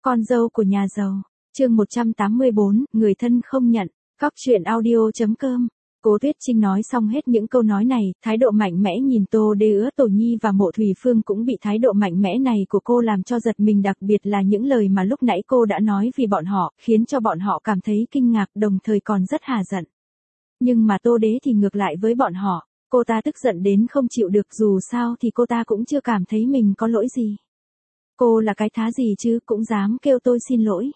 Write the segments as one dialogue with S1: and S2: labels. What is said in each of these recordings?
S1: Con dâu của nhà giàu. Chương 184, người thân không nhận. Cóc truyện audio.com. Cố Tuyết Trinh nói xong hết những câu nói này, thái độ mạnh mẽ nhìn Tô Đế Ứa, Tổ Nhi và Mộ Thủy Phương cũng bị thái độ mạnh mẽ này của cô làm cho giật mình, đặc biệt là những lời mà lúc nãy cô đã nói vì bọn họ, khiến cho bọn họ cảm thấy kinh ngạc, đồng thời còn rất hà giận. Nhưng mà Tô Đế thì ngược lại với bọn họ, cô ta tức giận đến không chịu được, dù sao thì cô ta cũng chưa cảm thấy mình có lỗi gì. Cô là cái thá gì chứ, cũng dám kêu tôi xin lỗi.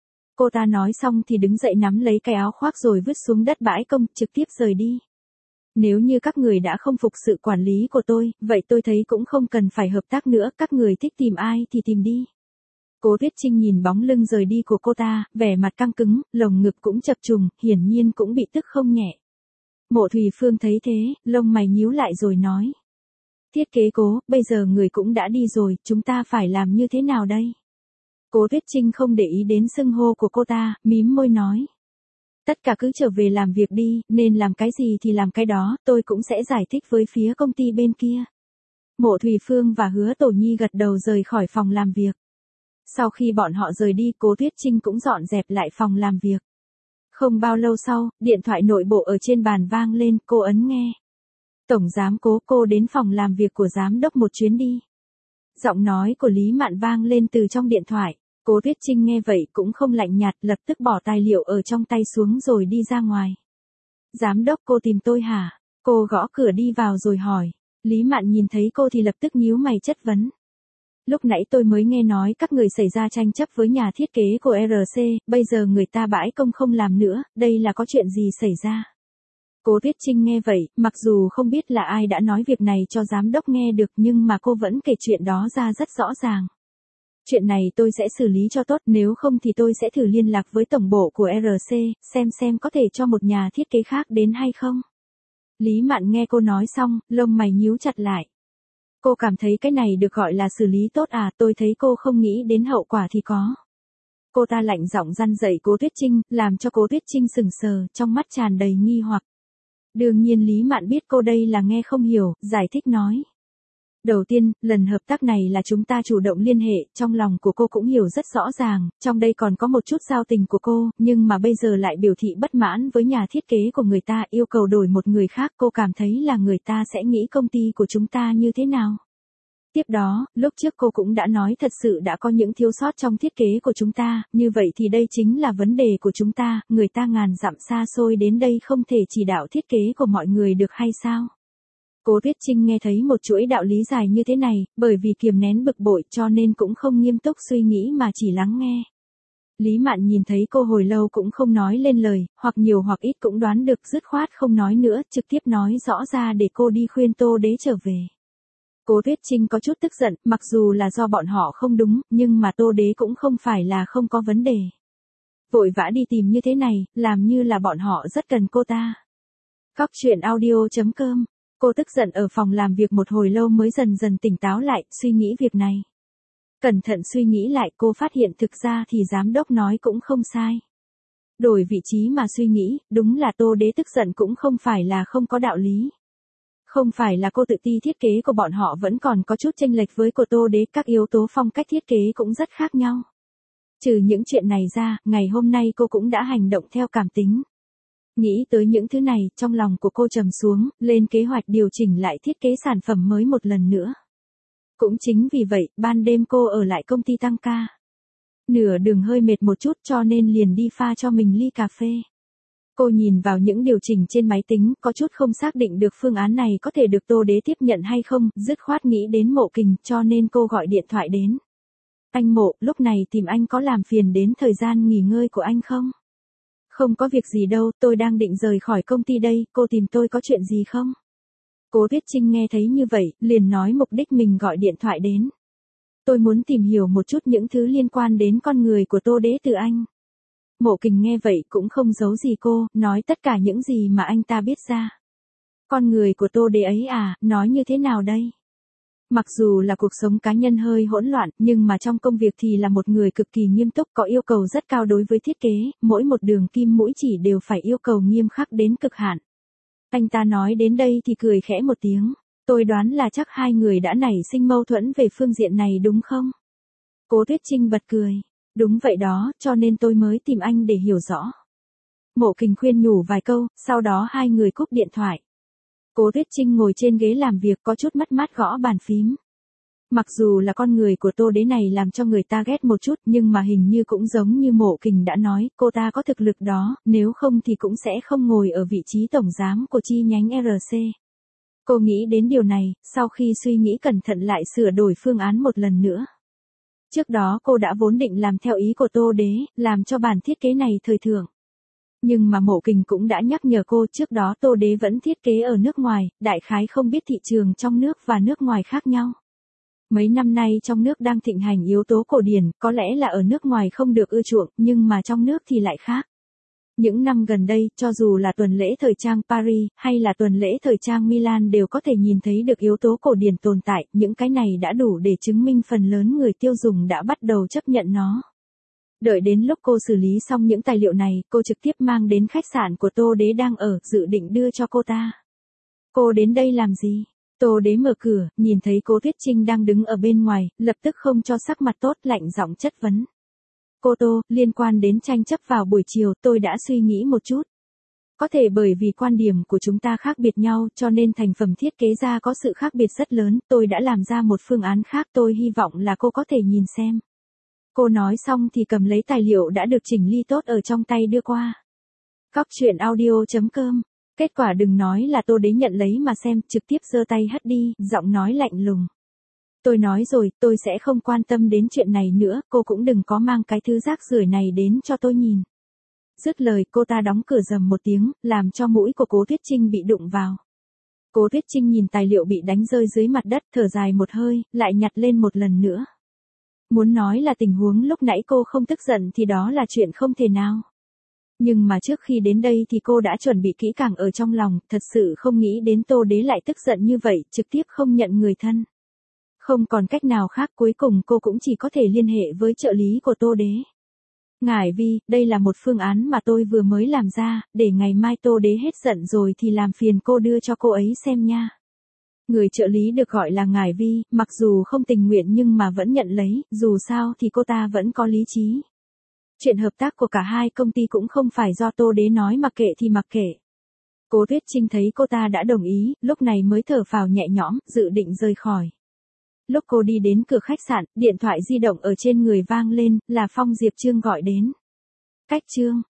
S1: Cô ta nói xong thì đứng dậy nắm lấy cái áo khoác rồi vứt xuống đất bãi công, trực tiếp rời đi. Nếu như các người đã không phục sự quản lý của tôi, vậy tôi thấy cũng không cần phải hợp tác nữa, các người thích tìm ai thì tìm đi. Cố Tuyết Trinh nhìn bóng lưng rời đi của cô ta, vẻ mặt căng cứng, lồng ngực cũng chập trùng, hiển nhiên cũng bị tức không nhẹ. Mộ Thủy Phương thấy thế, lông mày nhíu lại rồi nói. Thiết kế Cố, bây giờ người cũng đã đi rồi, chúng ta phải làm như thế nào đây? Cố Tuyết Trinh không để ý đến xưng hô của cô ta, mím môi nói. Tất cả cứ trở về làm việc đi, nên làm cái gì thì làm cái đó, tôi cũng sẽ giải thích với phía công ty bên kia. Mộ Thủy Phương và Hứa Tổ Nhi gật đầu rời khỏi phòng làm việc. Sau khi bọn họ rời đi, Cố Tuyết Trinh cũng dọn dẹp lại phòng làm việc. Không bao lâu sau, điện thoại nội bộ ở trên bàn vang lên, cô ấn nghe. Tổng giám Cố, cô đến phòng làm việc của giám đốc một chuyến đi. Giọng nói của Lý Mạn vang lên từ trong điện thoại. Cố Tuyết Trinh nghe vậy cũng không lạnh nhạt, lập tức bỏ tài liệu ở trong tay xuống rồi đi ra ngoài. Giám đốc, cô tìm tôi hả? Cô gõ cửa đi vào rồi hỏi. Lý Mạn nhìn thấy cô thì lập tức nhíu mày chất vấn. Lúc nãy tôi mới nghe nói các người xảy ra tranh chấp với nhà thiết kế của RC, bây giờ người ta bãi công không làm nữa, đây là có chuyện gì xảy ra? Cố Tuyết Trinh nghe vậy, mặc dù không biết là ai đã nói việc này cho giám đốc nghe được nhưng mà cô vẫn kể chuyện đó ra rất rõ ràng. Chuyện này tôi sẽ xử lý cho tốt, nếu không thì tôi sẽ thử liên lạc với tổng bộ của RC, xem có thể cho một nhà thiết kế khác đến hay không. Lý Mạn nghe cô nói xong, lông mày nhíu chặt lại. Cô cảm thấy cái này được gọi là xử lý tốt à, tôi thấy cô không nghĩ đến hậu quả thì có. Cô ta lạnh giọng răn dạy Cố Tuyết Trinh, làm cho Cố Tuyết Trinh sững sờ, trong mắt tràn đầy nghi hoặc. Đương nhiên Lý Mạn biết cô đây là nghe không hiểu, giải thích nói. Đầu tiên, lần hợp tác này là chúng ta chủ động liên hệ, trong lòng của cô cũng hiểu rất rõ ràng, trong đây còn có một chút giao tình của cô, nhưng mà bây giờ lại biểu thị bất mãn với nhà thiết kế của người ta, yêu cầu đổi một người khác, cô cảm thấy là người ta sẽ nghĩ công ty của chúng ta như thế nào. Tiếp đó, lúc trước cô cũng đã nói thật sự đã có những thiếu sót trong thiết kế của chúng ta, như vậy thì đây chính là vấn đề của chúng ta, người ta ngàn dặm xa xôi đến đây không thể chỉ đạo thiết kế của mọi người được hay sao? Cố Tuyết Trinh nghe thấy một chuỗi đạo lý dài như thế này, bởi vì kiềm nén bực bội cho nên cũng không nghiêm túc suy nghĩ mà chỉ lắng nghe. Lý Mạn nhìn thấy cô hồi lâu cũng không nói lên lời, hoặc nhiều hoặc ít cũng đoán được, dứt khoát không nói nữa, trực tiếp nói rõ ra để cô đi khuyên Tô Đế trở về. Cố Tuyết Trinh có chút tức giận, mặc dù là do bọn họ không đúng, nhưng mà Tô Đế cũng không phải là không có vấn đề. Vội vã đi tìm như thế này, làm như là bọn họ rất cần cô ta. Cóc truyện audio.com. Cô tức giận ở phòng làm việc một hồi lâu mới dần dần tỉnh táo lại, suy nghĩ việc này. Cẩn thận suy nghĩ lại, cô phát hiện thực ra thì giám đốc nói cũng không sai. Đổi vị trí mà suy nghĩ, đúng là Tô Đế tức giận cũng không phải là không có đạo lý. Không phải là cô tự ti thiết kế của bọn họ vẫn còn có chút chênh lệch với của Tô Đế, các yếu tố phong cách thiết kế cũng rất khác nhau. Trừ những chuyện này ra, ngày hôm nay cô cũng đã hành động theo cảm tính. Nghĩ tới những thứ này, trong lòng của cô trầm xuống, lên kế hoạch điều chỉnh lại thiết kế sản phẩm mới một lần nữa. Cũng chính vì vậy, ban đêm cô ở lại công ty tăng ca. Nửa đường hơi mệt một chút cho nên liền đi pha cho mình ly cà phê. Cô nhìn vào những điều chỉnh trên máy tính, có chút không xác định được phương án này có thể được Tô Đế tiếp nhận hay không, dứt khoát nghĩ đến Mộ Kình, cho nên cô gọi điện thoại đến. Anh Mộ, lúc này tìm anh có làm phiền đến thời gian nghỉ ngơi của anh không? Không có việc gì đâu, tôi đang định rời khỏi công ty đây, cô tìm tôi có chuyện gì không? Cố Tuyết Trinh nghe thấy như vậy, liền nói mục đích mình gọi điện thoại đến. Tôi muốn tìm hiểu một chút những thứ liên quan đến con người của Tô Đế từ anh. Mộ Kình nghe vậy cũng không giấu gì cô, nói tất cả những gì mà anh ta biết ra. Con người của Tô Đế ấy à, nói như thế nào đây? Mặc dù là cuộc sống cá nhân hơi hỗn loạn, nhưng mà trong công việc thì là một người cực kỳ nghiêm túc, có yêu cầu rất cao đối với thiết kế, mỗi một đường kim mũi chỉ đều phải yêu cầu nghiêm khắc đến cực hạn. Anh ta nói đến đây thì cười khẽ một tiếng, tôi đoán là chắc hai người đã nảy sinh mâu thuẫn về phương diện này đúng không? Cố Tuyết Trinh bật cười. Đúng vậy đó, cho nên tôi mới tìm anh để hiểu rõ. Mộ Kình khuyên nhủ vài câu, sau đó hai người cúp điện thoại. Cố Tuyết Trinh ngồi trên ghế làm việc có chút mất mát gõ bàn phím. Mặc dù là con người của Tô Đế này làm cho người ta ghét một chút, nhưng mà hình như cũng giống như Mộ Kình đã nói, cô ta có thực lực đó, nếu không thì cũng sẽ không ngồi ở vị trí tổng giám của chi nhánh RC. Cô nghĩ đến điều này, sau khi suy nghĩ cẩn thận lại sửa đổi phương án một lần nữa. Trước đó cô đã vốn định làm theo ý của Tô Đế, làm cho bản thiết kế này thời thượng. Nhưng mà Mộ Kình cũng đã nhắc nhở cô, trước đó Tô Đế vẫn thiết kế ở nước ngoài, đại khái không biết thị trường trong nước và nước ngoài khác nhau. Mấy năm nay trong nước đang thịnh hành yếu tố cổ điển, có lẽ là ở nước ngoài không được ưa chuộng, nhưng mà trong nước thì lại khác. Những năm gần đây, cho dù là tuần lễ thời trang Paris, hay là tuần lễ thời trang Milan đều có thể nhìn thấy được yếu tố cổ điển tồn tại, những cái này đã đủ để chứng minh phần lớn người tiêu dùng đã bắt đầu chấp nhận nó. Đợi đến lúc cô xử lý xong những tài liệu này, cô trực tiếp mang đến khách sạn của Tô Đế đang ở, dự định đưa cho cô ta. Cô đến đây làm gì? Tô Đế mở cửa, nhìn thấy Cố Tuyết Trinh đang đứng ở bên ngoài, lập tức không cho sắc mặt tốt, lạnh giọng chất vấn. Cô Tô, liên quan đến tranh chấp vào buổi chiều, tôi đã suy nghĩ một chút. Có thể bởi vì quan điểm của chúng ta khác biệt nhau, cho nên thành phẩm thiết kế ra có sự khác biệt rất lớn, tôi đã làm ra một phương án khác, tôi hy vọng là cô có thể nhìn xem. Cô nói xong thì cầm lấy tài liệu đã được chỉnh ly tốt ở trong tay đưa qua. Cóc truyện audio.com. Kết quả đừng nói là Tô Đế nhận lấy mà xem, trực tiếp giơ tay hất đi, giọng nói lạnh lùng. Tôi nói rồi, tôi sẽ không quan tâm đến chuyện này nữa, cô cũng đừng có mang cái thứ rác rưởi này đến cho tôi nhìn. Dứt lời cô ta đóng cửa rầm một tiếng, làm cho mũi của Cố Tuyết Trinh bị đụng vào. Cố Tuyết Trinh nhìn tài liệu bị đánh rơi dưới mặt đất, thở dài một hơi, lại nhặt lên một lần nữa. Muốn nói là tình huống lúc nãy cô không tức giận thì đó là chuyện không thể nào. Nhưng mà trước khi đến đây thì cô đã chuẩn bị kỹ càng ở trong lòng, thật sự không nghĩ đến Tô Đế lại tức giận như vậy, trực tiếp không nhận người thân. Không còn cách nào khác, cuối cùng cô cũng chỉ có thể liên hệ với trợ lý của Tô Đế. Ngải Vi, đây là một phương án mà tôi vừa mới làm ra, để ngày mai Tô Đế hết giận rồi thì làm phiền cô đưa cho cô ấy xem nha. Người trợ lý được gọi là Ngải Vi, mặc dù không tình nguyện nhưng mà vẫn nhận lấy, dù sao thì cô ta vẫn có lý trí. Chuyện hợp tác của cả hai công ty cũng không phải do Tô Đế nói mặc kệ thì mặc kệ. Cố Tuyết Trinh thấy cô ta đã đồng ý, lúc này mới thở phào nhẹ nhõm, dự định rời khỏi. Lúc cô đi đến cửa khách sạn, điện thoại di động ở trên người vang lên, là Phong Diệp Trương gọi đến. Cách Trương,